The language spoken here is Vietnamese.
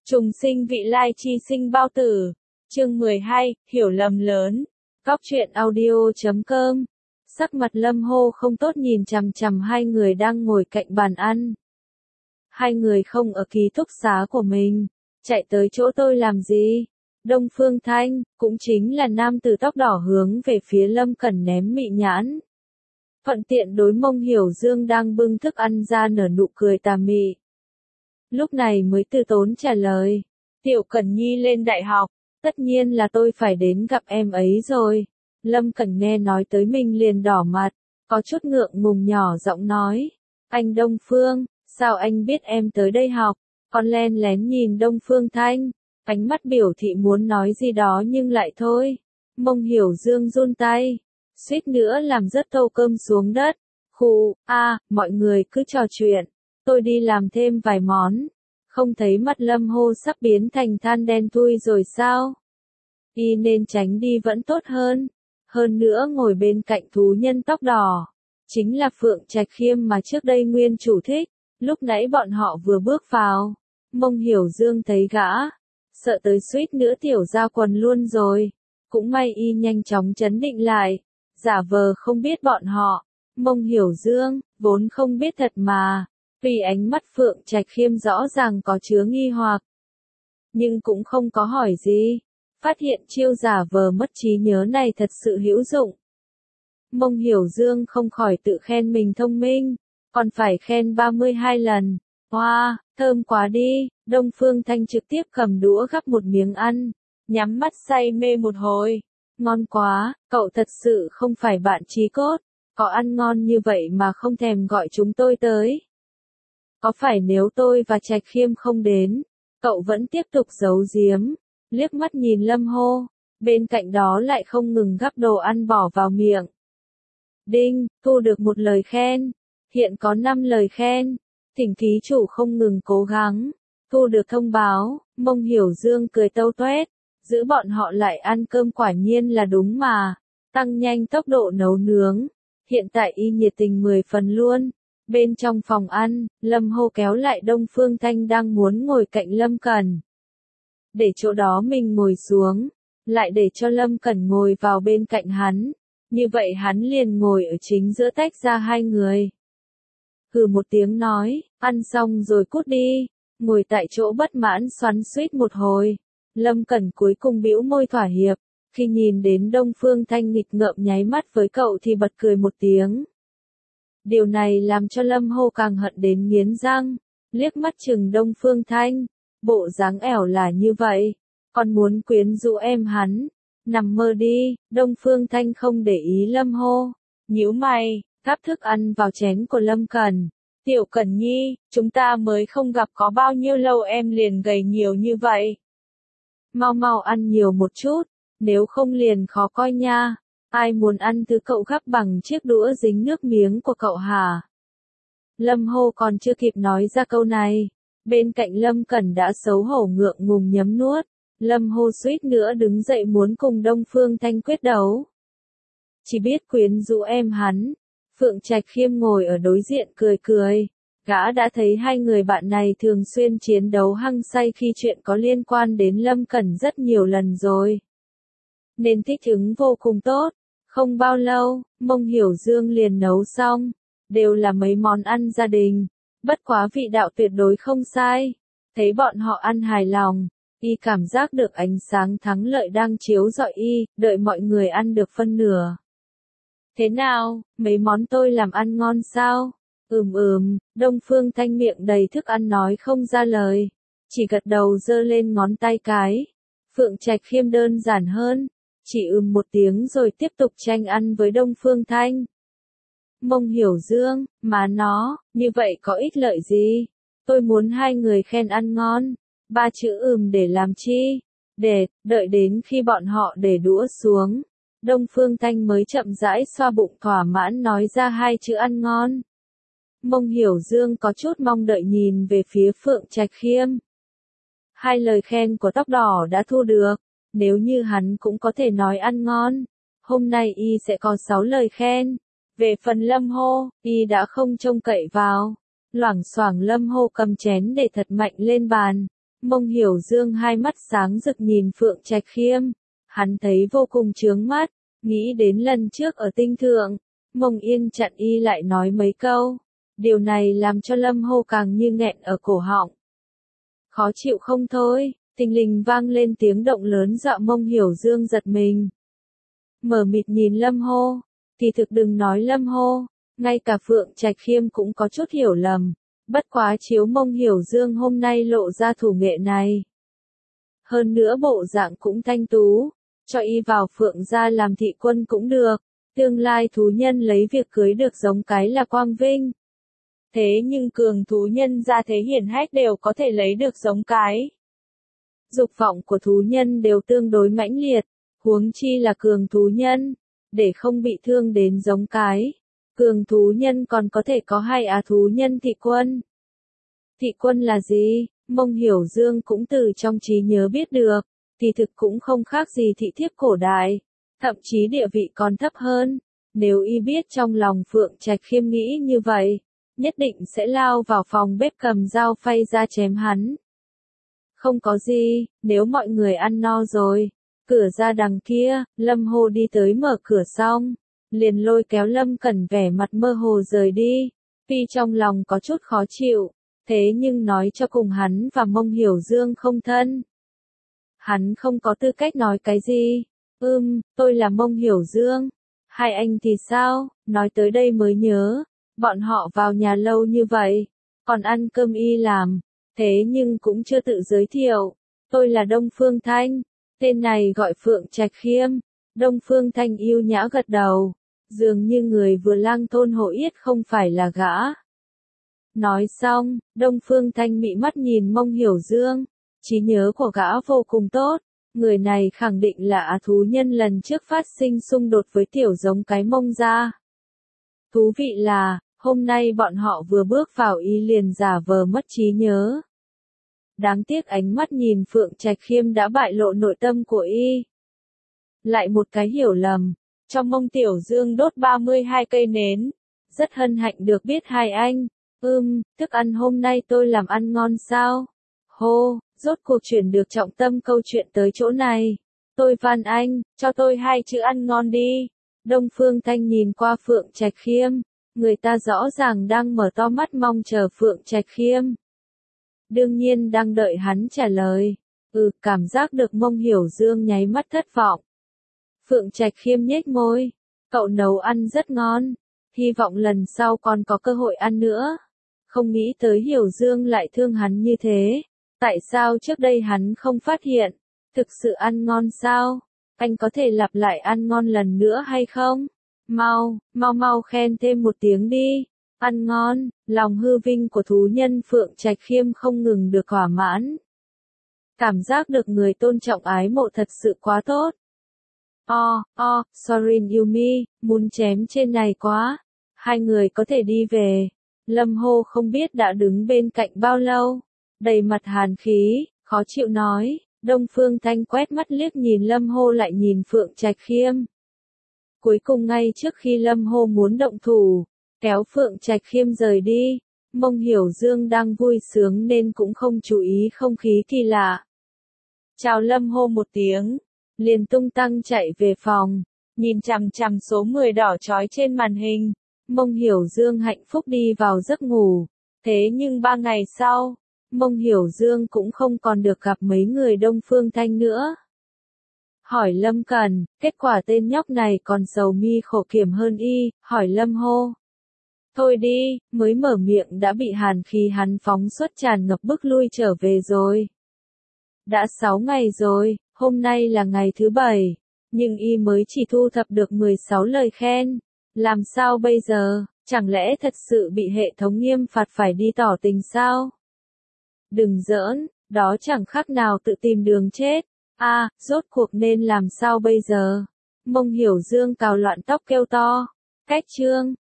Trùng sinh vị lai chi sinh bao tử. Chương 12, hiểu lầm lớn. Góc truyện audio.com. Sắc mặt Lâm Hô không tốt nhìn chằm chằm hai người đang ngồi cạnh bàn ăn. Hai người không ở ký túc xá của mình, chạy tới chỗ tôi làm gì? Đông Phương Thanh, cũng chính là nam tử tóc đỏ hướng về phía Lâm Cẩn ném mị nhãn. Thuận tiện đối Mông Hiểu Dương đang bưng thức ăn ra nở nụ cười tà mị. Lúc này mới từ tốn trả lời. Tiểu Cẩn Nhi lên đại học, tất nhiên là tôi phải đến gặp em ấy rồi. Lâm Cẩn nghe nói tới mình liền đỏ mặt, có chút ngượng ngùng nhỏ giọng nói. Anh Đông Phương, sao anh biết em tới đây học? Con len lén nhìn Đông Phương Thanh, ánh mắt biểu thị muốn nói gì đó nhưng lại thôi. Mông Hiểu Dương run tay, suýt nữa làm rớt tô cơm xuống đất. Khụ, mọi người cứ trò chuyện, tôi đi làm thêm vài món. Không thấy mắt Lâm Hô sắp biến thành than đen thui rồi sao? Y nên tránh đi vẫn tốt hơn. Hơn nữa ngồi bên cạnh thú nhân tóc đỏ, chính là Phượng Trạch Khiêm mà trước đây nguyên chủ thích. Lúc nãy bọn họ vừa bước vào, Mông Hiểu Dương thấy gã, sợ tới suýt nữa tiểu ra quần luôn rồi. Cũng may y nhanh chóng trấn định lại, giả vờ không biết bọn họ. Mông Hiểu Dương, vốn không biết thật mà. Vì ánh mắt Phượng Trạch Khiêm rõ ràng có chứa nghi hoặc, nhưng cũng không có hỏi gì. Phát hiện chiêu giả vờ mất trí nhớ này thật sự hữu dụng. Mông Hiểu Dương không khỏi tự khen mình thông minh, còn phải khen 32 lần. Wow, thơm quá đi. Đông Phương Thanh trực tiếp cầm đũa gắp một miếng ăn, nhắm mắt say mê một hồi. Ngon quá, cậu thật sự không phải bạn chí cốt, có ăn ngon như vậy mà không thèm gọi chúng tôi tới. Có phải nếu tôi và Trạch Khiêm không đến, cậu vẫn tiếp tục giấu giếm? Liếc mắt nhìn Lâm Hô, bên cạnh đó lại không ngừng gắp đồ ăn bỏ vào miệng. Đinh, thu được một lời khen. Hiện có 5 lời khen. Thỉnh ký chủ không ngừng cố gắng. Thu được thông báo. Mông Hiểu Dương cười tâu tuét. Giữ bọn họ lại ăn cơm quả nhiên là đúng mà. Tăng nhanh tốc độ nấu nướng. Hiện tại y nhiệt tình 10 phần luôn. Bên trong phòng ăn, Lâm Hô kéo lại Đông Phương Thanh đang muốn ngồi cạnh Lâm Cẩn. Để chỗ đó mình ngồi xuống, lại để cho Lâm Cẩn ngồi vào bên cạnh hắn. Như vậy hắn liền ngồi ở chính giữa tách ra hai người. Hừ một tiếng nói, ăn xong rồi cút đi. Ngồi tại chỗ bất mãn xoắn xuýt một hồi. Lâm Cẩn cuối cùng bĩu môi thỏa hiệp. Khi nhìn đến Đông Phương Thanh nghịch ngợm nháy mắt với cậu thì bật cười một tiếng. Điều này làm cho Lâm Hô càng hận đến nghiến răng. Liếc mắt chừng Đông Phương Thanh. Bộ dáng ẻo là như vậy, còn muốn quyến rũ em hắn. Nằm mơ đi. Đông Phương Thanh không để ý Lâm Hô, nhíu mày, gắp thức ăn vào chén của Lâm Cẩn. Tiểu Cẩn Nhi, chúng ta mới không gặp có bao nhiêu lâu em liền gầy nhiều như vậy. Mau mau ăn nhiều một chút, nếu không liền khó coi nha. Ai muốn ăn thứ cậu gắp bằng chiếc đũa dính nước miếng của cậu hả? Lâm Hô còn chưa kịp nói ra câu này, bên cạnh Lâm Cẩn đã xấu hổ ngượng ngùng nhấm nuốt. Lâm Hô suýt nữa đứng dậy muốn cùng Đông Phương Thanh quyết đấu. Chỉ biết quyến rũ em hắn. Phượng Trạch Khiêm ngồi ở đối diện cười cười. Gã đã thấy hai người bạn này thường xuyên chiến đấu hăng say khi chuyện có liên quan đến Lâm Cẩn rất nhiều lần rồi, nên thích ứng vô cùng tốt. Không bao lâu, Mông Hiểu Dương liền nấu xong. Đều là mấy món ăn gia đình, bất quá vị đạo tuyệt đối không sai. Thấy bọn họ ăn hài lòng, y cảm giác được ánh sáng thắng lợi đang chiếu rọi y, đợi mọi người ăn được phân nửa. Thế nào, mấy món tôi làm ăn ngon sao? Đông Phương Thanh miệng đầy thức ăn nói không ra lời, chỉ gật đầu giơ lên ngón tay cái. Phượng Trạch Khiêm đơn giản hơn, chỉ một tiếng rồi tiếp tục tranh ăn với Đông Phương Thanh. Mông Hiểu Dương, má nó, như vậy có ích lợi gì? Tôi muốn hai người khen ăn ngon. 3 chữ để làm chi? Đợi đến khi bọn họ để đũa xuống, Đông Phương Thanh mới chậm rãi xoa bụng thỏa mãn nói ra 2 chữ ăn ngon. Mông Hiểu Dương có chút mong đợi nhìn về phía Phượng Trạch Khiêm. 2 lời khen của tóc đỏ đã thu được, nếu như hắn cũng có thể nói ăn ngon, hôm nay y sẽ có 6 lời khen. Về phần Lâm Hô, y đã không trông cậy vào. Loảng xoảng Lâm Hô cầm chén để thật mạnh lên bàn. Mông Hiểu Dương hai mắt sáng rực nhìn Phượng Trạch Khiêm. Hắn thấy vô cùng chướng mắt, nghĩ đến lần trước ở tinh thượng, Mông Yên chặn y lại nói mấy câu. Điều này làm cho Lâm Hô càng như nghẹn ở cổ họng. Khó chịu không thôi, thình lình vang lên tiếng động lớn dọa Mông Hiểu Dương giật mình. Mở mịt nhìn Lâm Hô, thì thực đừng nói Lâm Hô, ngay cả Phượng Trạch Khiêm cũng có chút hiểu lầm. Bất quá chiếu Mông Hiểu Dương hôm nay lộ ra thủ nghệ này. Hơn nữa bộ dạng cũng thanh tú, cho y vào Phượng gia làm thị quân cũng được, tương lai thú nhân lấy việc cưới được giống cái là quang vinh. Thế nhưng cường thú nhân gia thế hiển hách đều có thể lấy được giống cái. Dục vọng của thú nhân đều tương đối mãnh liệt, huống chi là cường thú nhân, để không bị thương đến giống cái. Cường thú nhân còn có thể có hai thú nhân thị quân. Thị quân là gì? Mông Hiểu Dương cũng từ trong trí nhớ biết được, thì thực cũng không khác gì thị thiếp cổ đại, thậm chí địa vị còn thấp hơn. Nếu y biết trong lòng Phượng Trạch Khiêm nghĩ như vậy, nhất định sẽ lao vào phòng bếp cầm dao phay ra chém hắn. Không có gì, nếu mọi người ăn no rồi, cửa ra đằng kia, Lâm Hô đi tới mở cửa xong, liền lôi kéo Lâm Cẩn vẻ mặt mơ hồ rời đi, tuy trong lòng có chút khó chịu, thế nhưng nói cho cùng hắn và Mông Hiểu Dương không thân. Hắn không có tư cách nói cái gì. Tôi là Mông Hiểu Dương. Hai anh thì sao? Nói tới đây mới nhớ, bọn họ vào nhà lâu như vậy, còn ăn cơm y làm, thế nhưng cũng chưa tự giới thiệu. Tôi là Đông Phương Thanh, tên này gọi Phượng Trạch Khiêm. Đông Phương Thanh yêu nhã gật đầu, dường như người vừa lang thôn hộ yết không phải là gã. Nói xong, Đông Phương Thanh mị mắt nhìn Mông Hiểu Dương, trí nhớ của gã vô cùng tốt, người này khẳng định là thú nhân lần trước phát sinh xung đột với tiểu giống cái Mông gia. Thú vị là, hôm nay bọn họ vừa bước vào y liền giả vờ mất trí nhớ. Đáng tiếc ánh mắt nhìn Phượng Trạch Khiêm đã bại lộ nội tâm của y. Lại một cái hiểu lầm, trong Mông Tiểu Dương đốt 32 cây nến, rất hân hạnh được biết hai anh. Thức ăn hôm nay tôi làm ăn ngon sao? Hô, rốt cuộc chuyển được trọng tâm câu chuyện tới chỗ này. Tôi van anh, cho tôi 2 chữ ăn ngon đi. Đông Phương Thanh nhìn qua Phượng Trạch Khiêm, người ta rõ ràng đang mở to mắt mong chờ Phượng Trạch Khiêm. Đương nhiên đang đợi hắn trả lời. Cảm giác được Mông Hiểu Dương nháy mắt thất vọng. Phượng Trạch Khiêm nhếch môi, cậu nấu ăn rất ngon, hy vọng lần sau còn có cơ hội ăn nữa. Không nghĩ tới Hiểu Dương lại thương hắn như thế. Tại sao trước đây hắn không phát hiện? Thực sự ăn ngon sao? Anh có thể lặp lại ăn ngon lần nữa hay không? Mau khen thêm một tiếng đi. Ăn ngon, lòng hư vinh của thú nhân Phượng Trạch Khiêm không ngừng được thỏa mãn. Cảm giác được người tôn trọng ái mộ thật sự quá tốt. Sorry Yumi, muốn chém trên này quá. Hai người có thể đi về. Lâm Hô không biết đã đứng bên cạnh bao lâu. Đầy mặt hàn khí, khó chịu nói. Đông Phương Thanh quét mắt liếc nhìn Lâm Hô lại nhìn Phượng Trạch Khiêm. Cuối cùng ngay trước khi Lâm Hô muốn động thủ, kéo Phượng Trạch Khiêm rời đi, Mông Hiểu Dương đang vui sướng nên cũng không chú ý không khí kỳ lạ. Chào Lâm Hô một tiếng, liền tung tăng chạy về phòng, nhìn chằm chằm số 10 đỏ chói trên màn hình. Mông Hiểu Dương hạnh phúc đi vào giấc ngủ, thế nhưng 3 ngày sau, Mông Hiểu Dương cũng không còn được gặp mấy người Đông Phương Thanh nữa. Hỏi Lâm Cần, kết quả tên nhóc này còn sầu mi khổ kiểm hơn y, hỏi Lâm Hô. Thôi đi, mới mở miệng đã bị hàn khí hắn phóng xuất tràn ngập bức lui trở về rồi. Đã 6 ngày rồi, hôm nay là ngày thứ 7, nhưng y mới chỉ thu thập được 16 lời khen. Làm sao bây giờ, chẳng lẽ thật sự bị hệ thống nghiêm phạt phải đi tỏ tình sao? Đừng giỡn, đó chẳng khác nào tự tìm đường chết. Rốt cuộc nên làm sao bây giờ? Mông Hiểu Dương cào loạn tóc kêu to. Cách chương